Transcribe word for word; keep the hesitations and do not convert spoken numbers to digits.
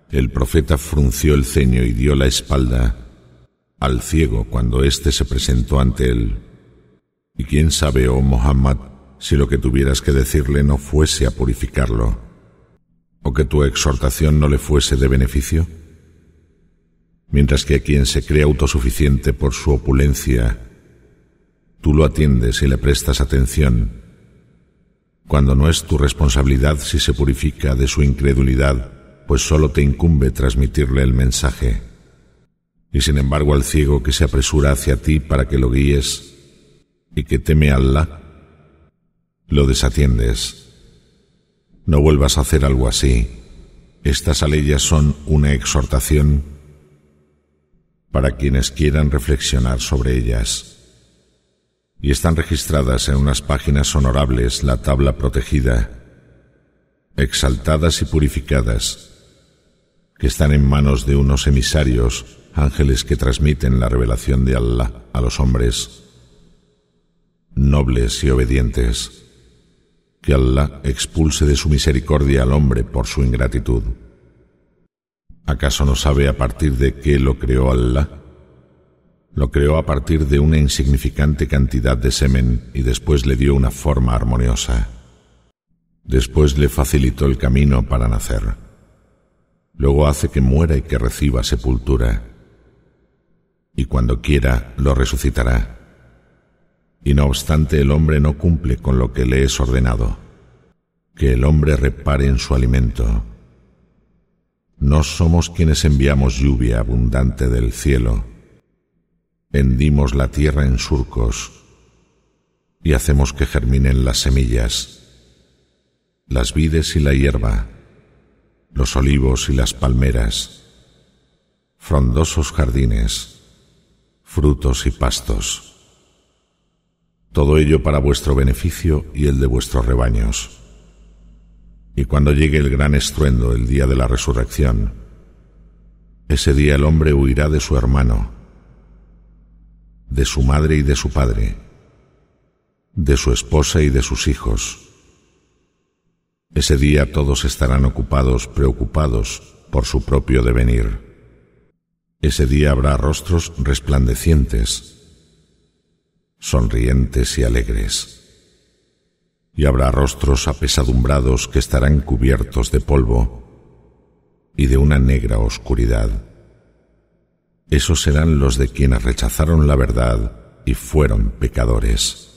El profeta frunció el ceño y dio la espalda al ciego cuando éste se presentó ante él. Y quién sabe, oh Muhammad, si lo que tuvieras que decirle no fuese a purificarlo, o que tu exhortación no le fuese de beneficio. Mientras que a quien se cree autosuficiente por su opulencia, tú lo atiendes y le prestas atención, cuando no es tu responsabilidad si se purifica de su incredulidad, pues solo te incumbe transmitirle el mensaje. Y sin embargo al ciego que se apresura hacia ti para que lo guíes y que teme a Allah, lo desatiendes. No vuelvas a hacer algo así. Estas aleyas son una exhortación para quienes quieran reflexionar sobre ellas. Y están registradas en unas páginas honorables, la tabla protegida, exaltadas y purificadas, que están en manos de unos emisarios, ángeles que transmiten la revelación de Allah a los hombres nobles y obedientes. Que Allah expulse de su misericordia al hombre por su ingratitud. ¿Acaso no sabe a partir de qué lo creó Allah? Lo creó a partir de una insignificante cantidad de semen y después le dio una forma armoniosa. Después le facilitó el camino para nacer. Luego hace que muera y que reciba sepultura. Y cuando quiera lo resucitará. Y no obstante el hombre no cumple con lo que le es ordenado, que el hombre repare en su alimento. No somos quienes enviamos lluvia abundante del cielo, hendimos la tierra en surcos y hacemos que germinen las semillas, las vides y la hierba, los olivos y las palmeras, frondosos jardines, frutos y pastos. Todo ello para vuestro beneficio y el de vuestros rebaños. Y cuando llegue el gran estruendo, el día de la resurrección, ese día el hombre huirá de su hermano, de su madre y de su padre, de su esposa y de sus hijos. Ese día todos estarán ocupados, preocupados por su propio devenir. Ese día habrá rostros resplandecientes, sonrientes y alegres, y habrá rostros apesadumbrados que estarán cubiertos de polvo y de una negra oscuridad. Esos serán los de quienes rechazaron la verdad y fueron pecadores.